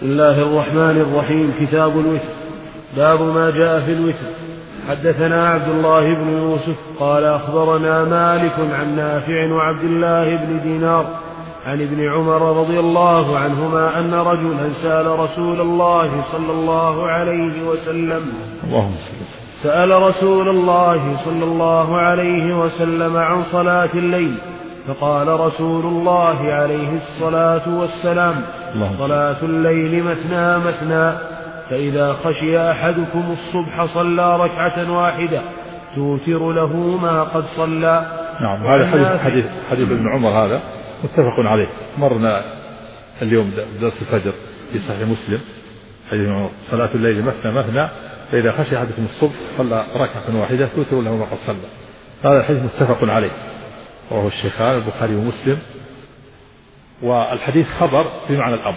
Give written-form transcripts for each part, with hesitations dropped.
بسم الله الرحمن الرحيم. كتاب الوتر. باب ما جاء في الوتر. حدثنا عبد الله بن يوسف قال أخبرنا مالك عن نافع وعبد الله بن دينار عن ابن عمر رضي الله عنهما أن رجلا سأل رسول الله صلى الله عليه وسلم عن صلاة الليل، فقال رسول الله عليه الصلاة والسلام: صلاة الليل مثنى مثنى، فإذا خشي أحدكم الصبح صلى ركعة واحدة توتر له ما قد صلى. نعم. هذا حديث ابن عمر هذا متفق عليه، مرنا اليوم درس الفجر في صحيح مسلم. حديث ابن عمر: صلاة الليل مثنى مثنى، فإذا خشي أحدكم الصبح صلى ركعة واحدة توتر له ما قد صلى. هذا الحديث متفق عليه وهو الشيخان البخاري ومسلم. والحديث خبر بمعنى الأمر: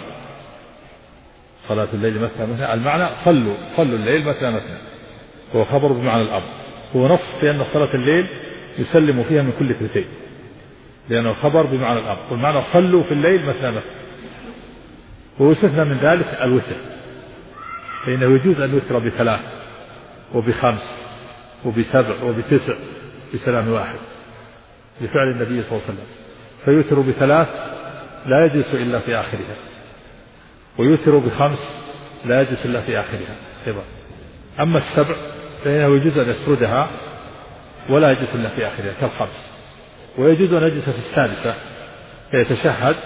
صلاة الليل مثنى مثنى، المعنى صلوا الليل مثنى مثنى، هو خبر بمعنى الأمر. هو نص في أن صلاة الليل يسلم فيها من كل اثنتين، لأنه خبر بمعنى الأمر، والمعنى صلوا في الليل مثنى مثنى. ويستثنى من ذلك الوتر، فإنه يجوز أن يوتر ب3 وب5 وب7 وب9 بسلام واحد، لفعل النبي صلى الله عليه وسلم. فيوتر ب3 لا يجلس إلا في آخرها، ويوتر ب5 لا يجلس إلا في آخرها أيضا. أما ال7 فإنه يجوز أن يسردها ولا يجلس إلا في آخرها كال5. ويجوز أن يجلس في السادسة فيتشهد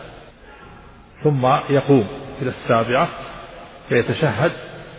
ثم يقوم إلى السابعة فيتشهد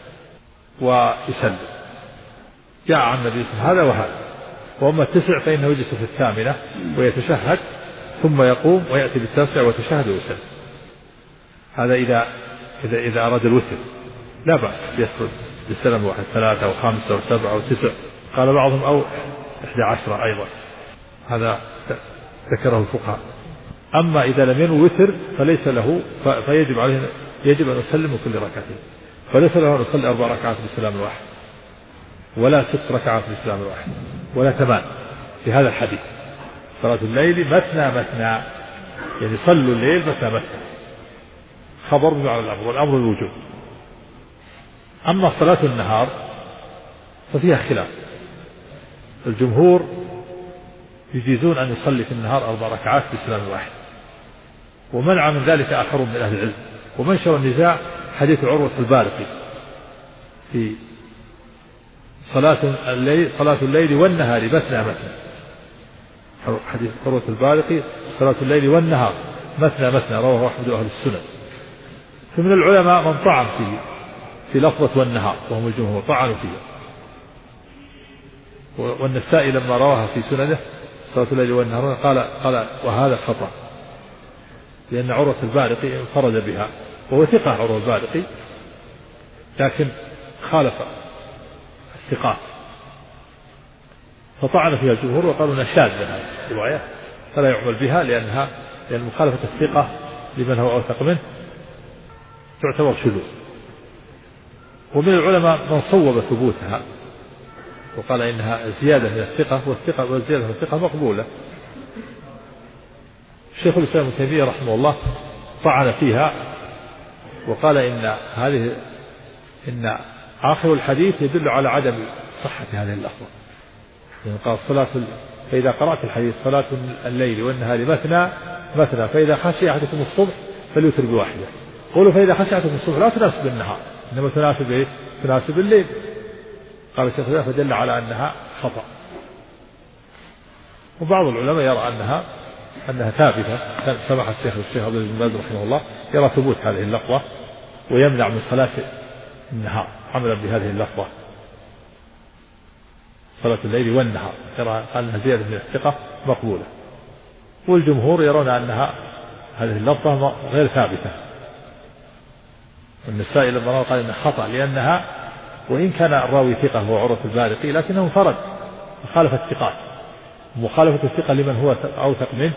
ويسلم. جاء عن النبي صلى الله عليه وسلم هذا وهذا. وأما ال9 فإنه يجلس في الثامنة ويتشهد ثم يقوم ويأتي بالتاسع ويتشهد ويسلم. هذا إذا أراد الوتر لا بأس يسرد بالسلام واحد، 3 أو 5 أو 7 أو 9، قال بعضهم أو 11 أيضا، هذا ذكره الفقهاء. أما إذا لم ينوي وتر فليس له، فيجب عليه أن يسلم كل ركعتين، فليس له أن يصلي 4 ركعات بالسلام الواحد، ولا 6 ركعات بالسلام الواحد، ولا 8 في هذا الحديث. صلاة الليل مثنى مثنى، يعني صلوا الليل مثنى مثنى، خبر بمعنى الأمر، والأمر الوجوب. أما صلاة النهار ففيها خلاف. الجمهور يجيزون أن يصلي في النهار 4 ركعات بالسلام الواحد، ومنع من ذلك آخرون من أهل العلم. ومنشر النزاع حديث عروة البارقي في صلاة الليل والنهار مثنى مثنى. حديث عروة البارقي: صلاة الليل والنهار مثنى مثنى، رواه أحمد أهل السنن. فمن العلماء من طعن في لفظة والنهار، وهم الجمهور طعنوا فيها. والنسائي لما رواها في سننه صلاة الليل والنهار قال وهذا خطأ، لأن عروة البارقي انفرد بها، وهو ثقة عروة البارقي، لكن خالف الثقات، فطعن فيها الجمهور وقالوا انها شاذة هذه الرواية فلا يعمل بها، لأن مخالفة الثقة لمن هو أوثق منه تعتبر شذوذ. ومن العلماء من صوب ثبوتها وقال إنها زيادة من الثقة، والزيادة من الثقة مقبولة. الشيخ الإسلام ابن تيمية رحمه الله طعن فيها وقال إن آخر الحديث يدل على عدم صحة هذه اللفظة. يعني قال فإذا قرأت الحديث: صلاة الليل والنهار مثنى مثنى، فإذا خشي أحدكم الصبح فليوتر بواحدة. قولوا فإذا خشي أحدكم الصبح لا تناسب النهار، إنما تناسب الليل. قال الشيخ الإسلام فدل على أنها خطأ. وبعض العلماء يرى أنها ثابتة، كان سمح الشيخ عبد العزيز بن باز رحمه الله يرى ثبوت هذه اللفظة ويمنع من صلاة النهار عملا بهذه اللفظة: صلاة الليل والنهار، يرى أنها زيادة من الثقة مقبولة. والجمهور يرون أنها هذه اللفظة غير ثابتة. النسائي لما قال إنها خطأ لأنها وإن كان الراوي ثقة هو عروة البارقي لكنه انفرد وخالف الثقات. مخالفة الثقة لمن هو أوثق منه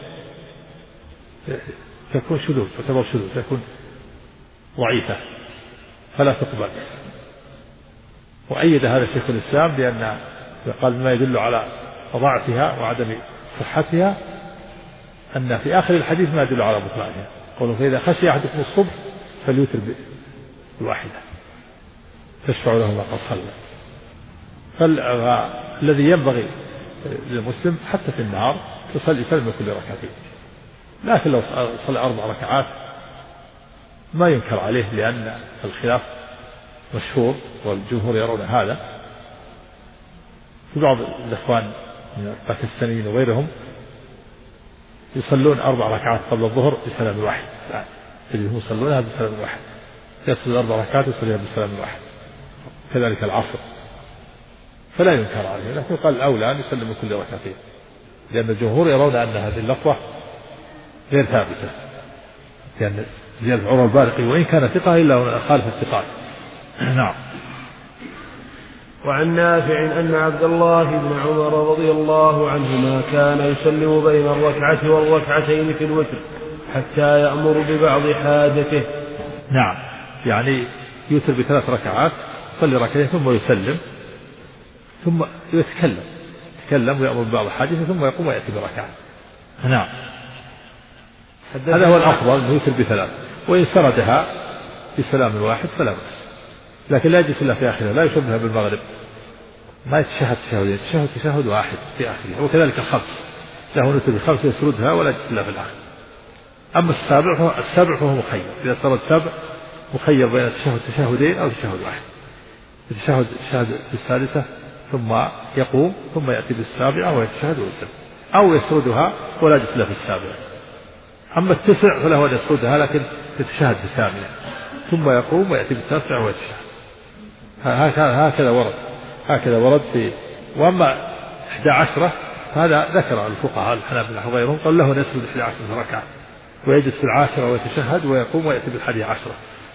تكون شذوذ، تعتبر شذوذ، تكون ضعيفة فلا تقبل. وأيد هذا شيخ الإسلام لأن قال ما يدل على ضعفها وعدم صحتها أن في آخر الحديث ما يدل على بطلانها. قالوا فإذا خشي أحدكم الصبح فليوتر بالواحدة تشفع له ما قد صلى. فالذي ينبغي للمسلم حتى في النهار يصلي سلم كل ركعتين، لكن لو صلى 4 ركعات ما ينكر عليه، لأن الخلاف مشهور والجمهور يرون هذا. في بعض الإخوان من الباكستانيين وغيرهم يصلون 4 ركعات قبل الظهر بسلام واحد، اللي يصلونها بسلام واحد، يصلي 4 ركعات يصليها بسلام واحد، كذلك العصر، فلا ينكر عليه، لكن قال الأولى أن يسلم من كل ركعتين، لأن الجمهور يرون أن هذه اللفظة غير ثابتة، لأن زيادة عروة البارقي وإن كان ثقة إلا خالف الثقات. نعم. وعن نافع أن عبد الله بن عمر رضي الله عنهما كان يسلم بين الركعة والركعتين في الوتر حتى يأمر ببعض حاجته. نعم، يعني يوتر ب3 ركعات، يصلي ركعتين ثم يسلم، ثم يتكلم ويأمر ببعض حاجته، ثم يقوم ويأتي بركعة. نعم، هذا هو الأفضل، أنه يوتر ب3، وإن سردها بسلام واحد فلا بأس، لكن لا يجلس إلا في آخرها، لا يشبهها بالمغرب، ما يتشهد تشهدين، تشهد واحد في آخرها، وكذلك الخمس له نوتر ب5 يسردها ولا يجلس إلا في الآخر. أما السابع فهو مخير، إذا سرد 7 مخير بين تشهدين أو تشهد واحد، يتشهد بالثالثة ثم يقوم ثم يأتي بالسابعة ويتشهد ويسلم، أو يسردها ولا يجلس إلا في السابعة. أما 9 فله أن يسردها لكن يتشهد بالثامنة ثم يقوم ويأتي بالتاسعة ويتشهد. هكذا ورد في. وأما 11 هذا ذكر الفقهاء الحنابلة وغيرهم قال له نسجد 11 ركعة ويجلس في 10 ويتشهد ويقوم ويأتي بال11،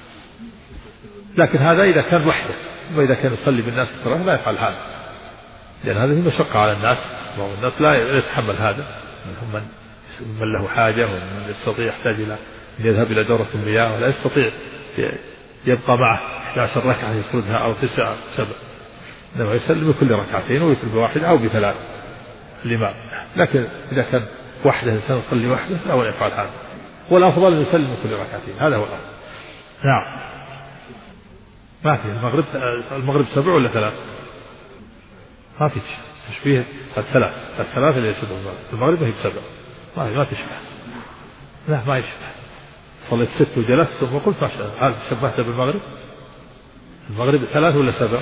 لكن هذا إذا كان وحده، وإذا كان يصلي بالناس الصلاة لا يفعل هذا، لأن هذه مشقة على الناس، والناس لا يتحمل هذا، منهم من له حاجة ومن يستطيع يحتاج إلى أن يذهب إلى دورة المياه ولا يستطيع يبقى معه 11 ركعة يسردها أو 9 7، إنما يسلم كل ركعتين ويترك بواحد أو ب3 الإمام. لكن إذا كان وحده إنسان يصلي وحده لا يفعل هذا، والأفضل أن يسلم كل ركعتين، هذا هو الأفضل. نعم. ما في المغرب 7 ولا 3؟ ما في تشبيه. الثلاث اللي يسلم المغرب هي 7، ما تشبه، لا ما يشبه. صليت 6 وجلست ثم قلت ما شاء هذا شبهت بالمغرب؟ المغرب 3 ولا 7؟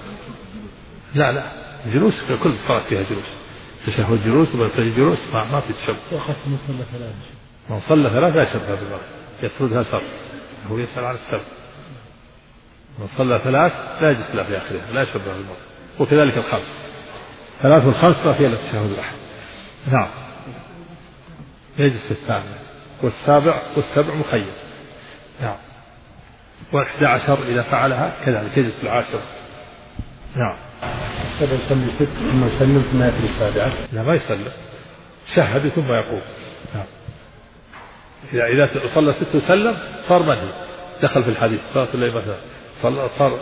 لا جلوس، في كل صلاة فيها جلوس، تشهد جلوس وبنسجد جلوس، ما في تشبه. من صلى 3 لا يشبه بالمغرب، يسردها سر، هو يسأل عن السر. من صلى 3 لا يجلس إلا في آخرها، لا يشبه بالمغرب. وكذلك 5 3 و5 ما فيها إلا التشهد الواحد. نعم، يجلس في 8 والسابع مخير. نعم، و11 إذا فعلها كذلك يجلس في 10. نعم. يصلي 6 ثم يسلم ثم يأتي بالسابعة؟ لا ما يسلم، شهد ثم يقوم. نعم. إذا صلى 6 وسلم صار منهي، دخل في الحديث صلاة الليل مثلا صار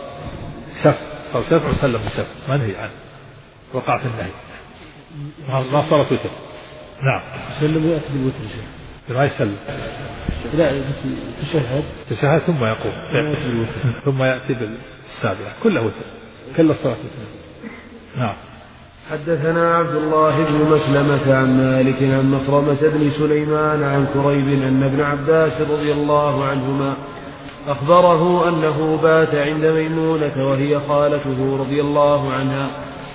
شفع وسلم بشفع، منهي عنه، وقع في النهي، ما صارت وتر. نعم. يسلم ويأتي بالوتر ما يسلم، لا تشهد ثم يقوم ثم يأتي بالسابعة، كله وتر، كل الصلاة وتر. نعم. حدثنا عبد الله بن مسلمة عن مالك عن مخرمة بن سليمان عن كريب أن ابن عباس رضي الله عنهما أخبره أنه بات عند ميمونة وهي خالته رضي الله عنها،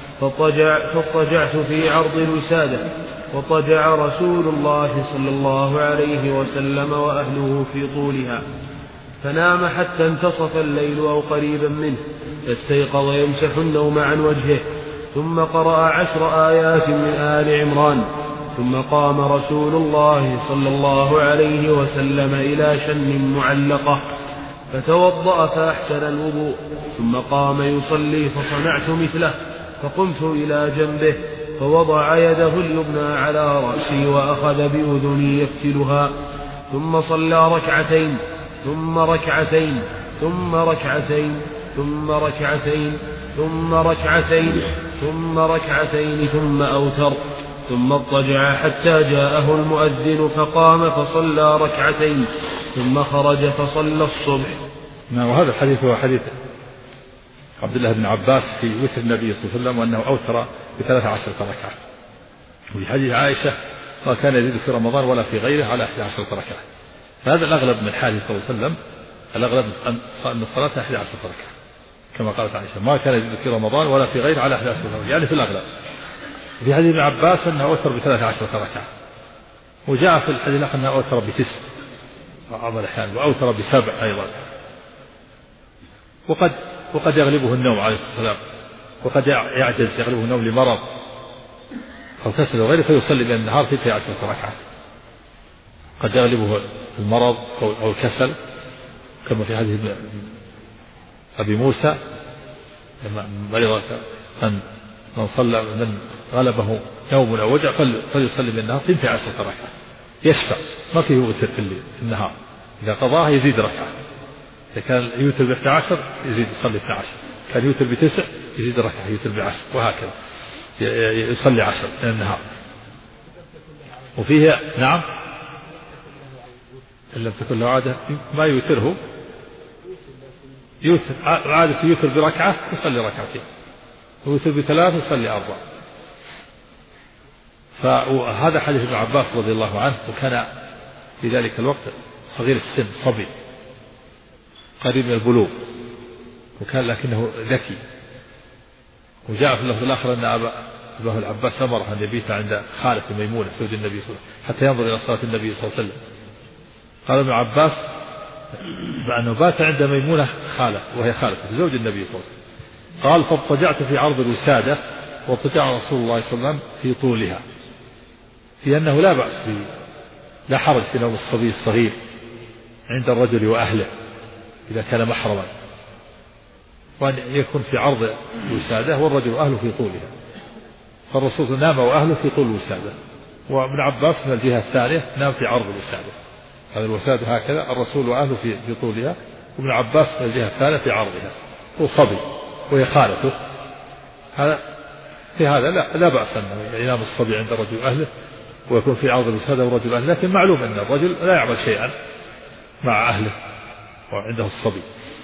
فاضطجعت في عرض الوسادة، وضجع رسول الله صلى الله عليه وسلم وأهله في طولها، فنام حتى انتصف الليل أو قريبا منه، فاستيقظ يمسح النوم عن وجهه، ثم قرأ 10 آيات من آل عمران، ثم قام رسول الله صلى الله عليه وسلم إلى شن معلقة فتوضأ فأحسن الوضوء، ثم قام يصلي فصنعت مثله، فقمت إلى جنبه فوضع يده اليمنى على رأسي وأخذ بأذني يفتلها، ثم صلى ركعتين ثم ركعتين ثم ركعتين ثم ركعتين ثم ركعتين ثم ركعتين ثم أوتر، ثم اضطجع حتى جاءه المؤذن فقام فصلى ركعتين ثم خرج فصلى الصبح. وهذا الحديث هو حديث عبد الله بن عباس في وتر النبي صلى الله عليه وسلم وأنه أوتر ب13 ركعة. وفي حديث عائشة ما كان يزيد في رمضان ولا في غيره على 11 ركعة. فهذا الأغلب من حاله صلى الله عليه وسلم، الأغلب أن الصلاة 11 ركعة كما قالت عائشة، ما كان يزيد في رمضان ولا في غيره على 11 ركعة، يعني في الأغلب. في حديث ابن عباس أنه أوتر ب13 ركعة، وجاء في الحديث الآخر أنه أوتر ب9 بعض الأحيان، وأوتر ب7 أيضا. وقد يغلبه النوم عليه الصلاة والسلام، وقد يعجز يغلبه النوم لمرض أو كسل وغيره فيصلي بين النهار في 10 ركعات. قد يغلبه المرض أو الكسل كما في حديث أبي موسى لما مرض من غلبه نوم أو وجع فليصلي بين النهار في 10 ركعات يشفع، ما فيه وتر في النهار، إذا قضاها يزيد ركعة. إذا كان يوتر ب11 يزيد يصلي 12، كان يوتر ب9 يزيد ركعة، يوتر ب10 وهكذا يصلي 10 من النهار. وفيه نعم إن لم تكن له عادة ما يوتره، عادة يوتر بركعة يصلي ركعتين، يوتر ب3 يصلي 4. فهذا حديث ابن عباس رضي الله عنه، وكان في ذلك الوقت صغير السن صبي قريب من البلوغ، وكان لكنه ذكي. وجاء في اللفظ الآخر أن أباه العباس أمره أن يبيت عند خالته ميمونة زوج النبي صلى الله عليه وسلم حتى ينظر إلى صلاة النبي صلى الله عليه وسلم. قال ابن عباس بأنه بات عند ميمونة خالة وهي خالته زوج النبي صلى الله عليه وسلم. قال فاضطجعت في عرض الوسادة، واضطجع رسول الله صلى الله عليه وسلم في طولها، في أنه لا بأس لا حرج في نوم الصبي الصغير عند الرجل وأهله إذا كان محرما، وأن يكون في عرض الوسادة والرجل وأهله في طولها. فالرسول نام وأهله في طول الوسادة، وابن عباس من الجهة الثانية نام في عرض الوسادة. هذا الوسادة هكذا، الرسول وأهله في طولها، وابن عباس من الجهة الثانية في عرضها، وصبي وهي خالته. في هذا لا بأس أنه ينام الصبي عند الرجل وأهله ويكون في عرض الوسادة والرجل وأهله، لكن معلوم أن الرجل لا يعمل شيئا مع أهله وعنده الصبي.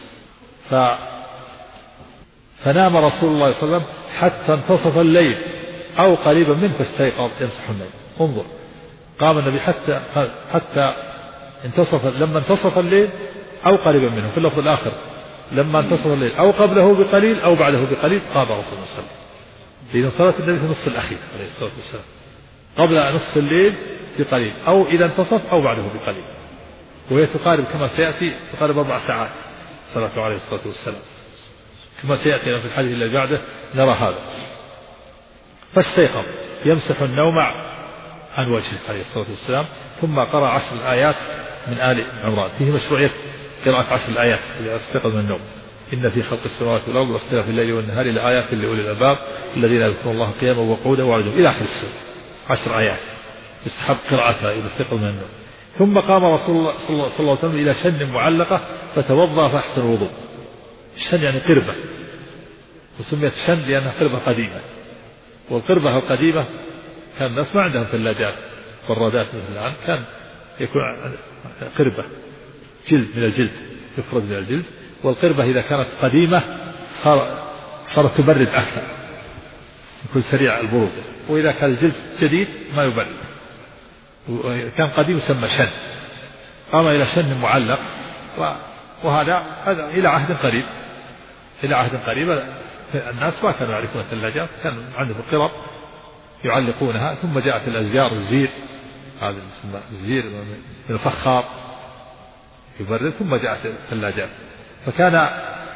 فنام رسول الله صلى الله عليه وسلم حتى انتصف الليل أو قريبا منه فاستيقظ يمسح النوم. انظر، قام النبي حتى لما انتصف الليل أو قريبا منه، في اللفظ الآخر لما انتصف الليل أو قبله بقليل أو بعده بقليل قام رسول الله صلى الله عليه وسلم. لأن صلاة النبي في النصف الأخير عليه الصلاة والسلام، قبل نصف الليل بقليل أو إذا انتصف أو بعده بقليل، وهي تقارب كما سيأتي تقارب 4 ساعات صلاة عليه الصلاة والسلام، كما سيأتي في الحديث الذي بعده نرى هذا. فاستيقظ يمسح النوم عن وجهه عليه الصلاة والسلام، ثم قرأ 10 آيات من آل عمران. فيه مشروعية قراءة 10 آيات إذا استيقظ من النوم. إن في خلق السماوات والأرض واختلاف الليل والنهار لآيات لأولي الألباب الذين يذكرون الله قياما وقعودا وعلى إلى آخر السورة. 10 آيات يستحب قراءتها إذا استيقظ من النوم. ثم قام رسول الله صلى الله عليه وسلم إلى شن معلقة فتوضأ فأحسن الوضوء. الشن يعني قربة، وسميت شن لأنها قربة قديمة، والقربة القديمة كان الناس ما عندهم ثلاجات برادات مثل الآن، كان يكون قربة جلد من الجلد يفرد من الجلد، والقربة إذا كانت قديمة صارت تبرد أكثر، يكون سريع البرود. وإذا كان الجلد جديد ما يبرد، كان قديم يسمى شن. قام إلى شن معلق، وهذا إلى عهد قريب، الناس ما كانوا يعرفون الثلاجات، كان عندهم قرب يعلقونها. ثم جاءت الأزيار الزير، هذا يسمى الزير من الفخار يبرد، ثم جاءت الثلاجات. كان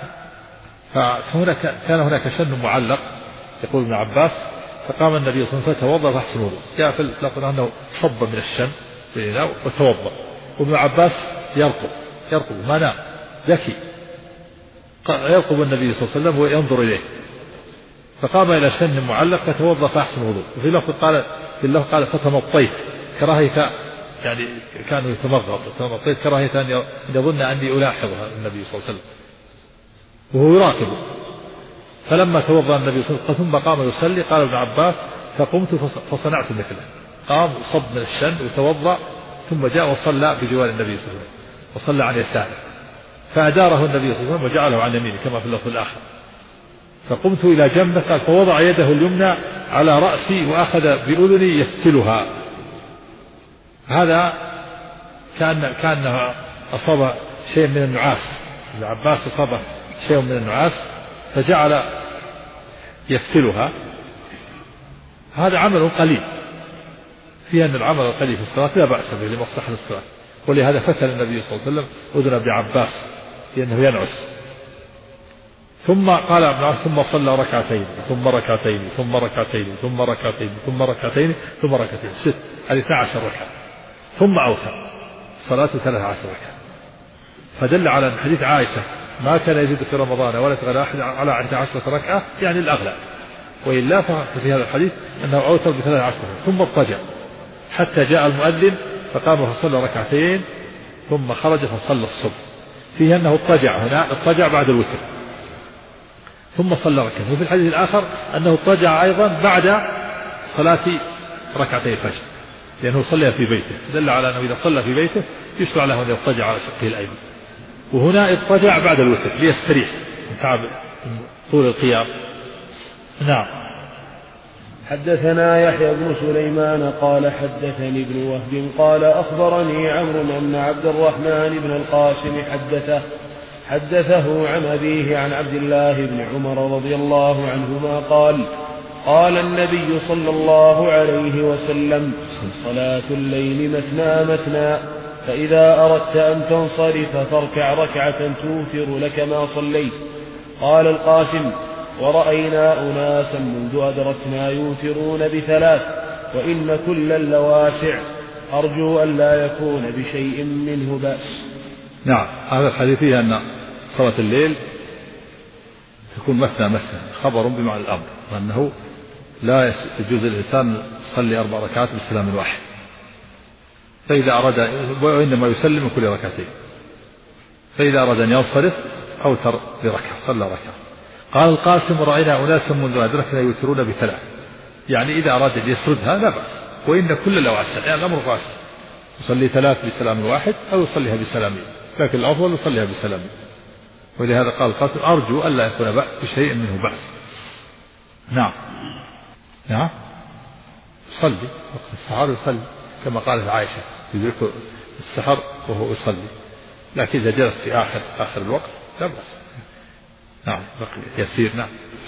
هناك شن معلق يقول ابن عباس، فقام النبي صلى الله عليه وسلم فتوضأ فأحسن الوضوء. جاء في اللفظ أنه صب من الشن في الإناء وتوضأ، وابن عباس يرقب ما نام، ذكي، يرقب النبي صلى الله عليه وسلم وينظر إليه. فقام إلى شن معلق فتوضأ فأحسن الوضوء. وفي لفظ قال فتمطيت، كراهية يعني كانوا يتمغط، كراهية أن يظن أني ألاحظها النبي صلى الله عليه وسلم وهو يراقبه. فلما توضأ النبي صلى الله عليه وسلم ثم قام يصلي قال ابن عباس فقمت فصنعت مثله. قام صب من الشن وتوضأ ثم جاء وصلى بجوار النبي صلى الله عليه وسلم وصلى عن يساره، فأداره النبي صلى الله عليه وسلم وجعله عن يمينه كما في اللفظ الآخر. فقمت إلى جنبه قال فوضع يده اليمنى على رأسي وأخذ بأذني يفتلها. هذا كأنه أصاب شيء من النعاس، العباس أصاب شيء من النعاس فجعل يفتلها. هذا عمل قليل، فيه أن العمل القليل في الصلاة لا بأس به لمصلحة الصلاة، ولهذا فتل النبي صلى الله عليه وسلم أذن ابن عباس لأنه ينعس. ثم قال ابن عباس ثم صلى ركعتين ثم ركعتين ثم ركعتين ثم ركعتين ثم ركعتين ثم ركعتين 6 هذه 12 ركعة، ثم أوتر صلاة 13 ركعة. فدل على حديث عائشة ما كان يزيد في رمضان ولا يتغلى أحد على 11 ركعة يعني الأغلب، وإلا ففي هذا الحديث أنه أوتر ب13 ثم اضطجع حتى جاء المؤذن فقام فصلى ركعتين ثم خرج فصلى الصبح. فيه أنه اضطجع، هنا اضطجع بعد الوتر ثم صلى ركعتين. وفي الحديث الآخر أنه اضطجع أيضا بعد صلاة ركعتي الفجر لأنه صلى في بيته، دل على أنه إذا صلى في بيته يشرع له أن يضطجع على شقه الأيمن. وهنا اضطجع بعد الوتر ليستريح من تعب طول القيام. نعم. حدثنا يحيى بن سليمان قال حدثني ابن وهب قال أخبرني عمرو أن عبد الرحمن بن القاسم حدثه عن أبيه عن عبد الله بن عمر رضي الله عنهما قال قال النبي صلى الله عليه وسلم صلاة الليل مثنى مثنى، فإذا أردت أن تنصرف فاركع ركعة توفر لك ما صليت. قال القاسم ورأينا أناسا منذ أدركنا يوترون ب3 وإن كلا لواسع، أرجو أن لا يكون بشيء منه بأس. نعم. هذا الحديث فيه أن صلاة الليل تكون مثنى مثنى، خبر بمعنى الأمر، وأنه لا يجوز الإنسان يصلي 4 ركعات بسلام واحد، فإذا أراد وإنما يسلم كل ركعتين، فإذا أراد أن ينصرف أوتر بركعة صلى ركعة. قال القاسم رأينا أناسا منذ أدركنا يوترون ب3، يعني إذا أراد أن يسردها لا بأس، وإن كل لواسع يعني الأمر واسع، يصلي 3 بسلام واحد أو يصليها بسلامين، لكن الأفضل يصليها بسلامين. ولهذا قال القاسم أرجو ألا يكون بشيء منه بأس. نعم. نعم. يصلي وقت السحر يصلي كما قالت عائشة يدرك السحر وهو يصلي، لكن إذا جلس في آخر الوقت لا بأس. نعم بقي يسير. نعم.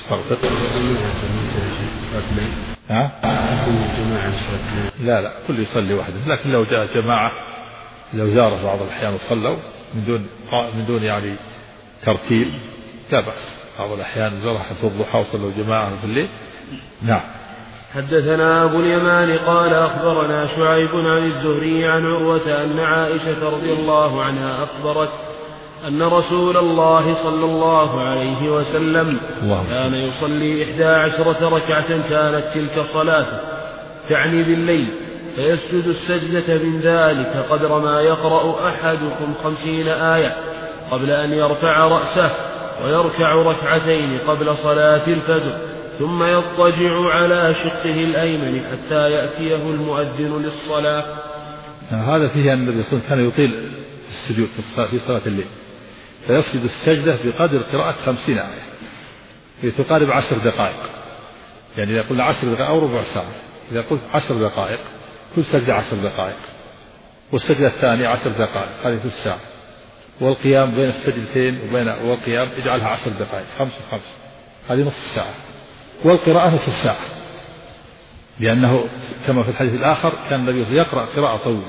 لا كل يصلي وحده، لكن لو جاء جماعة لو زاره بعض الأحيان وصلوا من دون يعني ترتيب لا بأس. بعض الأحيان زاره حتى الضحى وصلوا جماعة في الليل. نعم. حدثنا أبو اليمان قال أخبرنا شعيب عن الزهري عن عروة أن عائشة رضي الله عنها أخبرت أن رسول الله صلى الله عليه وسلم كان يصلي 11 ركعة كانت تلك صلاته تعني بالليل، فيسجد السجدة من ذلك قدر ما يقرأ أحدكم 50 آية قبل أن يرفع رأسه، ويركع ركعتين قبل صلاة الفجر، ثم يضطجع على شقه الأيمن حتى يأتيه المؤذن للصلاة. هذا فيه أن النبي صلى الله عليه وسلم كان يطيل السجود في صلاة الليل، فيسجد السجدة بقدر قراءة 50 آية، هي تقارب 10 دقائق، يعني إذا قلنا 10 دقائق أو ربع ساعة، إذا قلت 10 دقائق كل سجدة 10 دقائق، والسجدة الثانية 10 دقائق هذه في الساعة، والقيام بين السجدتين والقيام اجعلها 10 دقائق 5 هذه نصف ساعة، والقراءة نصف ساعة، لأنه كما في الحديث الآخر كان النبي يقرأ قراءة طويلة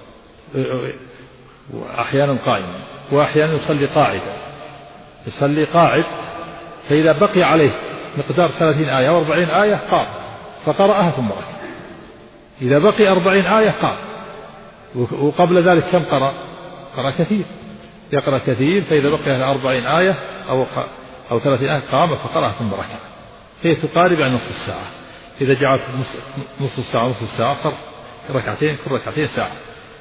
وأحيانا قائما وأحيانا يصلي قاعدا، يصلي قاعد، فإذا بقي عليه مقدار 30 آية أو 40 آية قام فقرأها ثم ركع، إذا بقي 40 آية قام، وقبل ذلك كم قرأ كثير، يقرأ كثير، فإذا بقي 40 آية أو 30 آية قام فقرأها ثم ركع، هي تقارب عن نصف الساعة. إذا جعلت نصف الساعة صار ركعتين، كل ركعتين ساعة،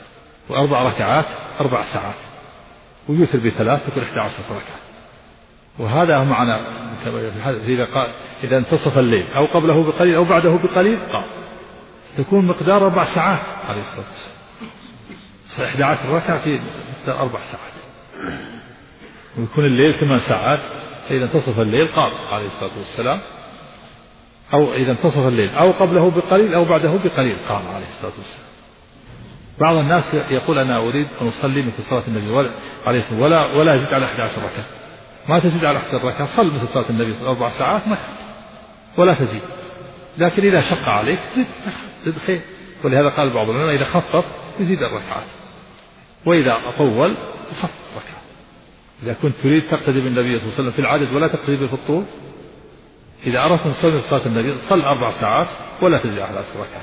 و4 ركعات 4 ساعات، ويوتر ب3 تكون 11 ركعة. وهذا معنى إذا انتصف الليل أو قبله بقليل أو بعده بقليل قام، تكون مقدار 4 ساعات عليه الصلاة والسلام. 11 ركعة في مقدار 4 ساعات، ويكون الليل 8 ساعات. فإذا انتصف الليل قام عليه الصلاة والسلام، أو إذا انتصف الليل أو قبله بقليل أو بعده بقليل قام عليه الصلاة والسلام. بعض الناس يقول أنا أريد أن أصلي مثل صلاة النبي عليه الصلاة والسلام ولا أزيد على 11 ركعة. ما تزيد على 11 ركعة، صل مثل صلاة النبي 4 ساعات ما ولا تزيد. لكن إذا شق عليك زد خير. ولهذا قال بعض العلماء إذا خفف يزيد الركعات، وإذا أطول يخفف ركعة. إذا كنت تريد تقتدي بالنبي صلى الله عليه وسلم في العدد ولا تقتدي به في الطول، إذا أردت أن تصلي صلاة النبي صل 4 ساعات ولا تزيد على 11 ركعة.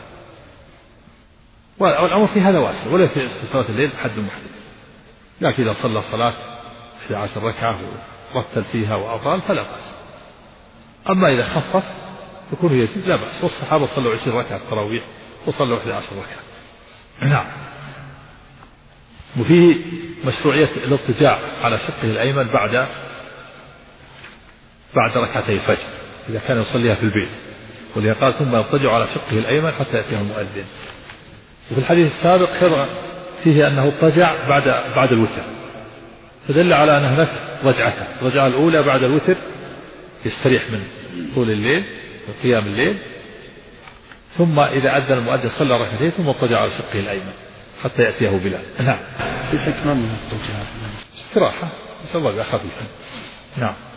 والأمر في هذا واسع، ولا في صلاة الليل حد محدد. لكن إذا صلى صلاة 11 ركعة ورتل فيها وأطال فلا بأس. أما إذا خفف يكون يزيد لا بأس. والصحابة صلوا 20 ركعة تراويح وصلوا 11 ركعة. نعم. وفيه مشروعية الاضطجاع على شقه الأيمن بعد ركعتي الفجر إذا كان يصليها في البيت. ولهذا قال ثم يضطجع على شقه الأيمن حتى يأتيه المؤذن. وفي الحديث السابق فيه أنه اضطجع بعد الوتر، فدل على أن هناك رجعة الأولى بعد الوتر يستريح من طول الليل وقيام الليل، ثم إذا أذن المؤذن صلى ركعتين ثم اضطجع على شقه الأيمن حتى يأتيه بلال. نعم. في حكمة من الاضطجاع؟ استراحة، سواء خفيفا. نعم.